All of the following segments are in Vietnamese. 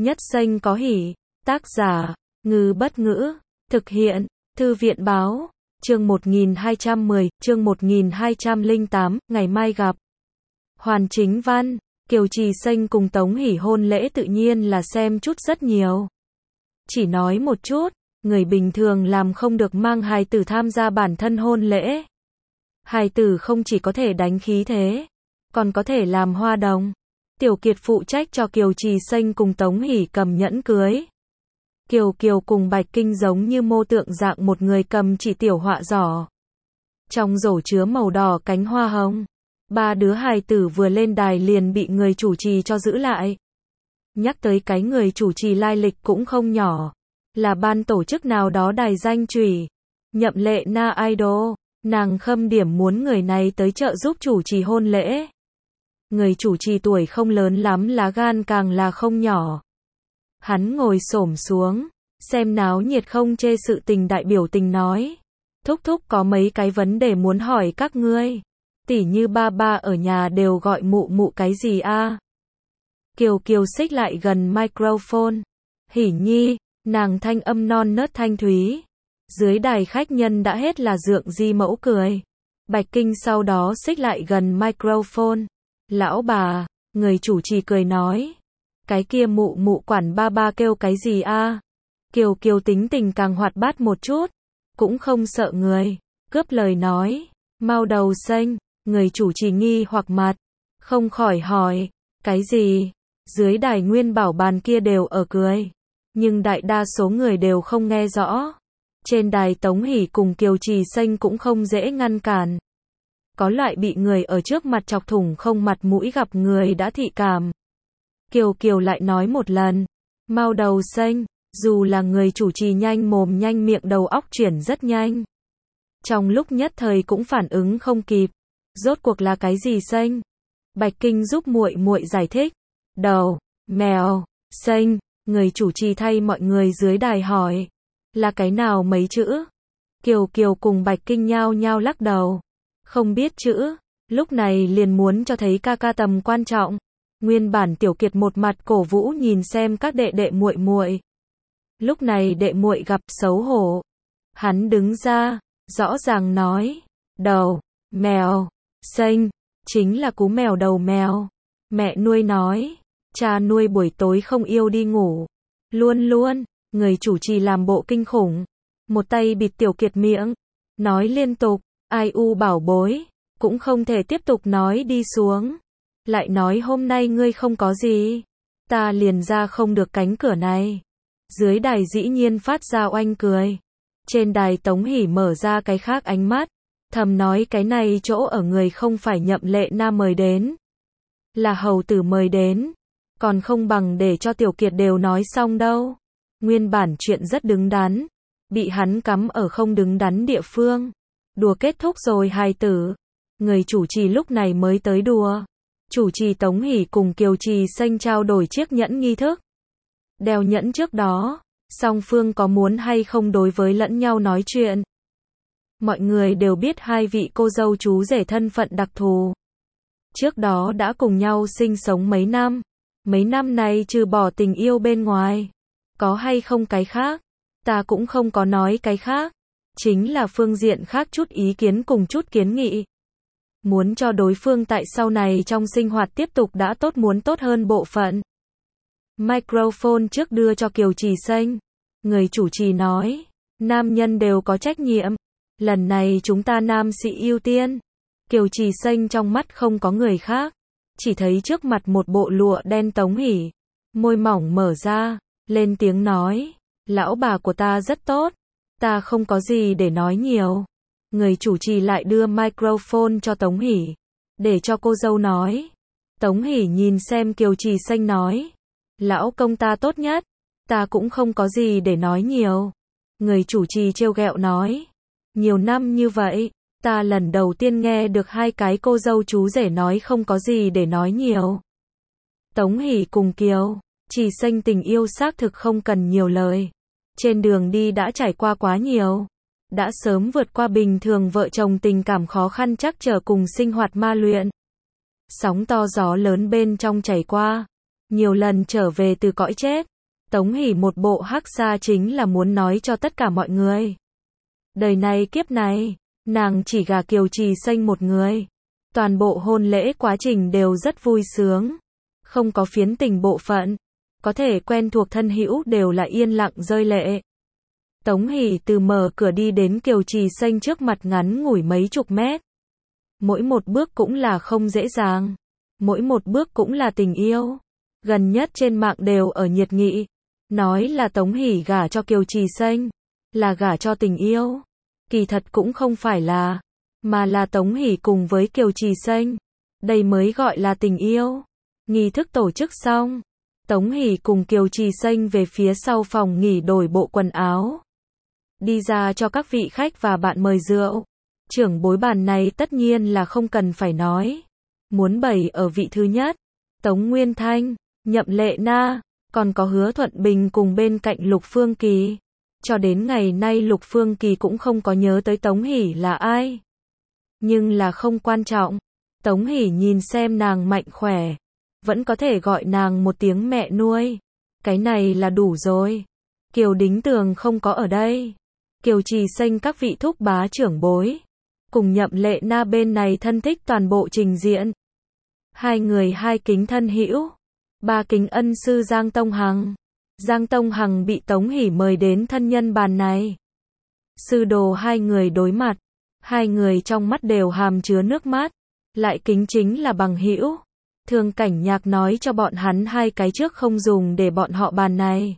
Nhất xanh có hỉ. Tác giả, Ngư Bất Ngữ. Thực hiện, Thư viện Báo. Chương 1210, chương 1208, ngày mai gặp. Hoàn chính văn. Kiều Trì Xanh cùng Tống Hỷ hôn lễ tự nhiên là xem chút rất nhiều. Chỉ nói một chút, người bình thường làm không được mang hài tử tham gia bản thân hôn lễ. Hài tử không chỉ có thể đánh khí thế, còn có thể làm hoa đồng. Tiểu Kiệt phụ trách cho Kiều Trì Xanh cùng Tống Hỷ cầm nhẫn cưới. Kiều Kiều cùng Bạch Kinh giống như mô tượng dạng một người cầm chỉ tiểu họa giỏ. Trong rổ chứa màu đỏ cánh hoa hồng. Ba đứa hài tử vừa lên đài liền bị người chủ trì cho giữ lại. Nhắc tới cái người chủ trì lai lịch cũng không nhỏ. Là ban tổ chức nào đó đài danh chủy. Nhậm Lệ Na Idol. Nàng khâm điểm muốn người này tới trợ giúp chủ trì hôn lễ. Người chủ trì tuổi không lớn lắm, lá gan càng là không nhỏ. Hắn ngồi xổm xuống, xem náo nhiệt không chê sự tình, đại biểu tình nói. Thúc thúc có mấy cái vấn đề muốn hỏi các ngươi. Tỉ như ba ba ở nhà đều gọi mụ mụ cái gì a? Kiều Kiều xích lại gần microphone. Hỉ nhi, nàng thanh âm non nớt thanh thúy. Dưới đài khách nhân đã hết là dượng di mẫu cười. Bạch Kinh sau đó xích lại gần microphone. Lão bà, người chủ trì cười nói. Cái kia mụ mụ quản ba ba kêu cái gì a? Kiều Kiều tính tình càng hoạt bát một chút. Cũng không sợ người. Cướp lời nói. Mau đầu xanh. Người chủ trì nghi hoặc mặt. Không khỏi hỏi. Cái gì? Dưới đài nguyên bảo bàn kia đều ở cười. Nhưng đại đa số người đều không nghe rõ. Trên đài Tống Hỷ cùng Kiều Trì Xanh cũng không dễ ngăn cản. Có loại bị người ở trước mặt chọc thủng không mặt mũi gặp người đã thị cảm. Kiều Kiều lại nói một lần. Mau đầu xanh. Dù là người chủ trì nhanh mồm nhanh miệng, đầu óc chuyển rất nhanh. Trong lúc nhất thời cũng phản ứng không kịp. Rốt cuộc là cái gì xanh? Bạch Kinh giúp muội muội giải thích. Đầu, mèo, xanh. Người chủ trì thay mọi người dưới đài hỏi. Là cái nào mấy chữ? Kiều Kiều cùng Bạch Kinh nhao nhao lắc đầu. Không biết chữ. Lúc này liền muốn cho thấy ca ca tầm quan trọng. Nguyên bản Tiểu Kiệt một mặt cổ vũ nhìn xem các đệ đệ muội muội. Lúc này đệ muội gặp xấu hổ. Hắn đứng ra, rõ ràng nói. Đầu, mèo, xanh. Chính là cú mèo đầu mèo. Mẹ nuôi nói. Cha nuôi buổi tối không yêu đi ngủ. Luôn luôn. Người chủ trì làm bộ kinh khủng. Một tay bịt Tiểu Kiệt miệng. Nói liên tục. Ai u bảo bối. Cũng không thể tiếp tục nói đi xuống. Lại nói hôm nay ngươi không có gì. Ta liền ra không được cánh cửa này. Dưới đài dĩ nhiên phát ra oanh cười. Trên đài Tống Hỷ mở ra cái khác ánh mắt. Thầm nói cái này chỗ ở người không phải Nhậm Lệ Na mời đến. Là hầu tử mời đến. Còn không bằng để cho Tiểu Kiệt đều nói xong đâu. Nguyên bản chuyện rất đứng đắn. Bị hắn cắm ở không đứng đắn địa phương. Đùa kết thúc rồi hài tử. Người chủ trì lúc này mới tới đùa. Chủ trì Tống Hỷ cùng Kiều Trì Xanh trao đổi chiếc nhẫn nghi thức. Đeo nhẫn trước đó, song phương có muốn hay không đối với lẫn nhau nói chuyện. Mọi người đều biết hai vị cô dâu chú rể thân phận đặc thù. Trước đó đã cùng nhau sinh sống mấy năm. Mấy năm này trừ bỏ tình yêu bên ngoài. Có hay không cái khác? Ta cũng không có nói cái khác. Chính là phương diện khác chút ý kiến cùng chút kiến nghị. Muốn cho đối phương tại sau này trong sinh hoạt tiếp tục đã tốt, muốn tốt hơn bộ phận. Microphone trước đưa cho Kiều Trì Xanh. Người chủ trì nói. Nam nhân đều có trách nhiệm. Lần này chúng ta nam sĩ ưu tiên. Kiều Trì Xanh trong mắt không có người khác. Chỉ thấy trước mặt một bộ lụa đen Tống Hỷ. Môi mỏng mở ra. Lên tiếng nói. Lão bà của ta rất tốt. Ta không có gì để nói nhiều. Người chủ trì lại đưa microphone cho Tống Hỷ. Để cho cô dâu nói. Tống Hỷ nhìn xem Kiều Trì Xanh nói. Lão công ta tốt nhất. Ta cũng không có gì để nói nhiều. Người chủ trì trêu ghẹo nói. Nhiều năm như vậy, ta lần đầu tiên nghe được hai cái cô dâu chú rể nói không có gì để nói nhiều. Tống Hỷ cùng Kiều Trì Xanh tình yêu xác thực không cần nhiều lời. Trên đường đi đã trải qua quá nhiều. Đã sớm vượt qua bình thường vợ chồng tình cảm khó khăn trắc trở cùng sinh hoạt ma luyện. Sóng to gió lớn bên trong chảy qua. Nhiều lần trở về từ cõi chết. Tống Hỷ một bộ hắc xa chính là muốn nói cho tất cả mọi người. Đời này kiếp này, nàng chỉ gả Kiều Trì Xanh một người. Toàn bộ hôn lễ quá trình đều rất vui sướng. Không có phiến tình bộ phận. Có thể quen thuộc thân hữu đều là yên lặng rơi lệ. Tống Hỷ từ mở cửa đi đến Kiều Trì Xanh trước mặt ngắn ngủi mấy chục mét. Mỗi một bước cũng là không dễ dàng. Mỗi một bước cũng là tình yêu. Gần nhất trên mạng đều ở nhiệt nghị. Nói là Tống Hỷ gả cho Kiều Trì Xanh. Là gả cho tình yêu. Kỳ thật cũng không phải là. Mà là Tống Hỷ cùng với Kiều Trì Xanh. Đây mới gọi là tình yêu. Nghi thức tổ chức xong. Tống Hỷ cùng Kiều Trì Xanh về phía sau phòng nghỉ đổi bộ quần áo. Đi ra cho các vị khách và bạn mời rượu. Trưởng bối bàn này tất nhiên là không cần phải nói. Muốn bày ở vị thứ nhất. Tống Nguyên Thanh, Nhậm Lệ Na, còn có Hứa Thuận Bình cùng bên cạnh Lục Phương Kỳ. Cho đến ngày nay Lục Phương Kỳ cũng không có nhớ tới Tống Hỷ là ai. Nhưng là không quan trọng. Tống Hỷ nhìn xem nàng mạnh khỏe. Vẫn có thể gọi nàng một tiếng mẹ nuôi. Cái này là đủ rồi. Kiều Đính Tường không có ở đây. Kiều Trì Xanh các vị thúc bá trưởng bối. Cùng Nhậm Lệ Na bên này thân thích toàn bộ trình diện. Hai người hai kính thân hữu. Ba kính ân sư Giang Tông Hằng. Giang Tông Hằng bị Tống Hỷ mời đến thân nhân bàn này. Sư đồ hai người đối mặt. Hai người trong mắt đều hàm chứa nước mắt. Lại kính chính là bằng hữu. Thương Cảnh Nhạc nói cho bọn hắn hai cái trước không dùng để bọn họ bàn này.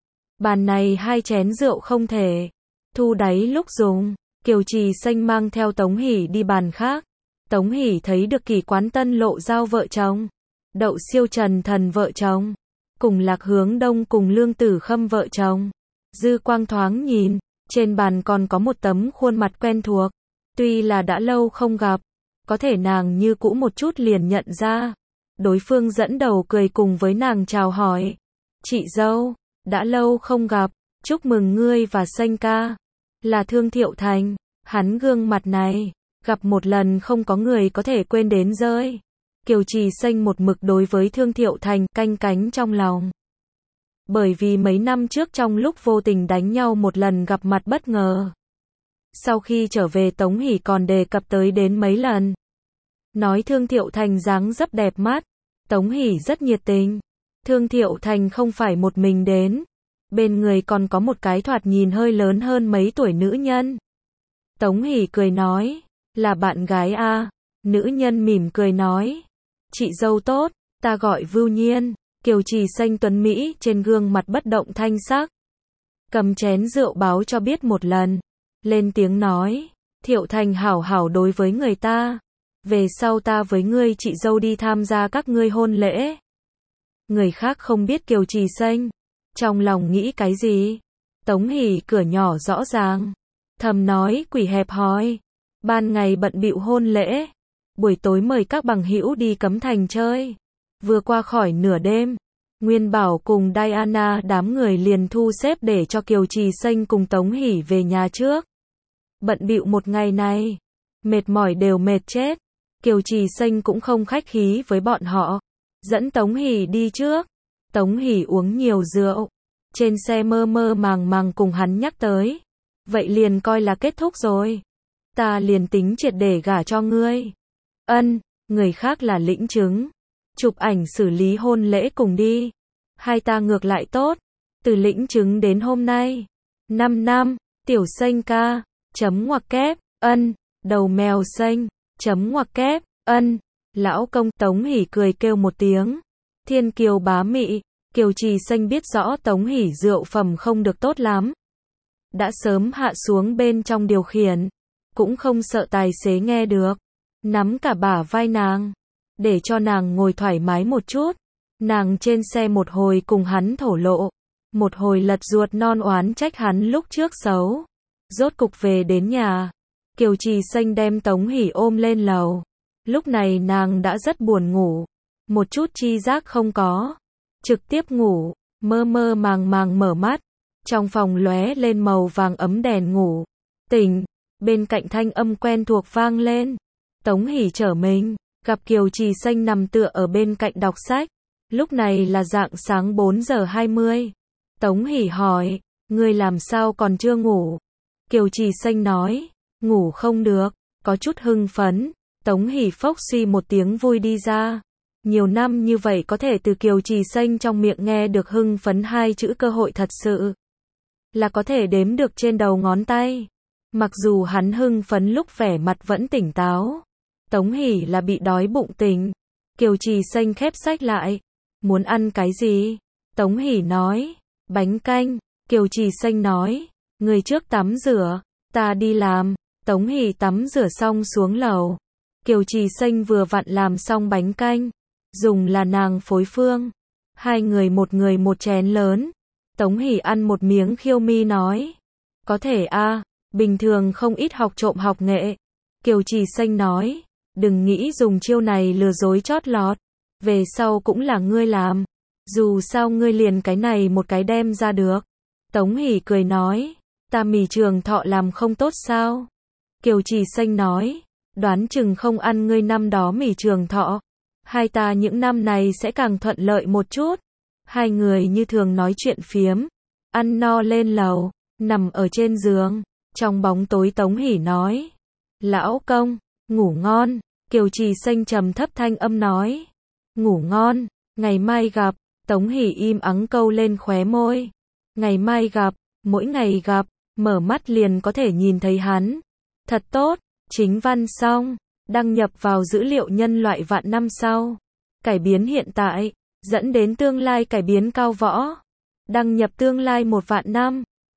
Bàn này hai chén rượu không thể. Thu đáy lúc dùng. Kiều Trì Xanh mang theo Tống Hỷ đi bàn khác. Tống Hỷ thấy được Kỳ Quán Tân Lộ Giao vợ chồng. Đậu Siêu Trần Thần vợ chồng. Cùng Lạc Hướng Đông cùng Lương Tử Khâm vợ chồng. Dư quang thoáng nhìn. Trên bàn còn có một tấm khuôn mặt quen thuộc. Tuy là đã lâu không gặp. Có thể nàng như cũ một chút liền nhận ra. Đối phương dẫn đầu cười cùng với nàng chào hỏi. Chị dâu, đã lâu không gặp. Chúc mừng ngươi và Xanh ca. Là Thương Thiệu Thành. Hắn gương mặt này. Gặp một lần không có người có thể quên đến rơi. Kiều Trì Xanh một mực đối với Thương Thiệu Thành canh cánh trong lòng. Bởi vì mấy năm trước trong lúc vô tình đánh nhau một lần gặp mặt bất ngờ. Sau khi trở về Tống Hỷ còn đề cập tới đến mấy lần. Nói Thương Thiệu Thành dáng dấp đẹp mắt. Tống Hỷ rất nhiệt tình. Thương Thiệu Thành không phải một mình đến. Bên người còn có một cái thoạt nhìn hơi lớn hơn mấy tuổi nữ nhân. Tống Hỷ cười nói. Là bạn gái a. Nữ nhân mỉm cười nói. Chị dâu tốt, ta gọi Vưu Nhiên. Kiều Trì Xanh tuấn Mỹ trên gương mặt bất động thanh sắc. Cầm chén rượu báo cho biết một lần. Lên tiếng nói. Thiệu Thành hảo hảo đối với người ta. Về sau ta với ngươi chị dâu đi tham gia các ngươi hôn lễ. Người khác không biết Kiều Trì Xanh. Trong lòng nghĩ cái gì? Tống Hỷ cửa nhỏ rõ ràng. Thầm nói quỷ hẹp hòi. Ban ngày bận bịu hôn lễ. Buổi tối mời các bằng hữu đi Cấm Thành chơi. Vừa qua khỏi nửa đêm. Nguyên Bảo cùng Diana đám người liền thu xếp để cho Kiều Trì Xanh cùng Tống Hỷ về nhà trước. Bận bịu một ngày này. Mệt mỏi đều mệt chết. Kiều Trì Xanh cũng không khách khí với bọn họ. Dẫn Tống Hỷ đi trước. Tống Hỷ uống nhiều rượu. Trên xe mơ mơ màng màng cùng hắn nhắc tới. Vậy liền coi là kết thúc rồi. Ta liền tính triệt để gả cho ngươi. Ân, người khác là lĩnh chứng. Chụp ảnh xử lý hôn lễ cùng đi. Hai ta ngược lại tốt. Từ lĩnh chứng đến hôm nay. 5 năm, tiểu Xanh ca. Chấm ngoặc kép, ân. Đầu mèo xanh. Chấm ngoặc kép, ân. Lão công. Tống Hỷ cười kêu một tiếng. Thiên kiều bá mị. Kiều Trì Xanh biết rõ Tống Hỷ rượu phẩm không được tốt lắm. Đã sớm hạ xuống bên trong điều khiển. Cũng không sợ tài xế nghe được. Nắm cả bả vai nàng. Để cho nàng ngồi thoải mái một chút. Nàng trên xe một hồi cùng hắn thổ lộ. Một hồi lật ruột non oán trách hắn lúc trước xấu. Rốt cục về đến nhà. Kiều Trì Xanh đem Tống Hỷ ôm lên lầu. Lúc này nàng đã rất buồn ngủ. Một chút chi giác không có. Trực tiếp ngủ. Mơ mơ màng màng mở mắt. Trong phòng lóe lên màu vàng ấm đèn ngủ. Tỉnh. Bên cạnh thanh âm quen thuộc vang lên. Tống Hỷ trở mình. Gặp Kiều Trì Xanh nằm tựa ở bên cạnh đọc sách. Lúc này là rạng sáng 4 giờ 20. Tống Hỷ hỏi, ngươi làm sao còn chưa ngủ? Kiều Trì Xanh nói, ngủ không được, có chút hưng phấn. Tống Hỷ phốc suy một tiếng vui đi ra. Nhiều năm như vậy có thể từ Kiều Trì Xanh trong miệng nghe được hưng phấn hai chữ cơ hội thật sự là có thể đếm được trên đầu ngón tay. Mặc dù hắn hưng phấn lúc vẻ mặt vẫn tỉnh táo. Tống Hỷ là bị đói bụng tỉnh. Kiều Trì Xanh khép sách lại. Muốn ăn cái gì? Tống Hỷ nói, bánh canh. Kiều Trì Xanh nói, người trước tắm rửa, ta đi làm. Tống Hỷ tắm rửa xong xuống lầu. Kiều Trì Xanh vừa vặn làm xong bánh canh, dùng là nàng phối phương. Hai người một chén lớn. Tống Hỷ ăn một miếng khiêu mi nói, có thể a, bình thường không ít học trộm học nghệ. Kiều Trì Xanh nói, đừng nghĩ dùng chiêu này lừa dối chót lọt, về sau cũng là ngươi làm, dù sao ngươi liền cái này một cái đem ra được. Tống Hỷ cười nói, ta mì trường thọ làm không tốt sao? Kiều Trì Xanh nói, đoán chừng không ăn ngươi năm đó mì trường thọ, hai ta những năm này sẽ càng thuận lợi một chút. Hai người như thường nói chuyện phiếm, ăn no lên lầu, nằm ở trên giường, trong bóng tối Tống Hỷ nói, lão công, ngủ ngon. Kiều Trì Xanh trầm thấp thanh âm nói, ngủ ngon, ngày mai gặp. Tống Hỷ im ắng câu lên khóe môi, ngày mai gặp, mỗi ngày gặp, mở mắt liền có thể nhìn thấy hắn. Thật tốt. Chính văn xong, đăng nhập vào dữ liệu nhân loại vạn năm sau. Cải biến hiện tại, dẫn đến tương lai cải biến cao võ. Đăng nhập tương lai 1 vạn năm.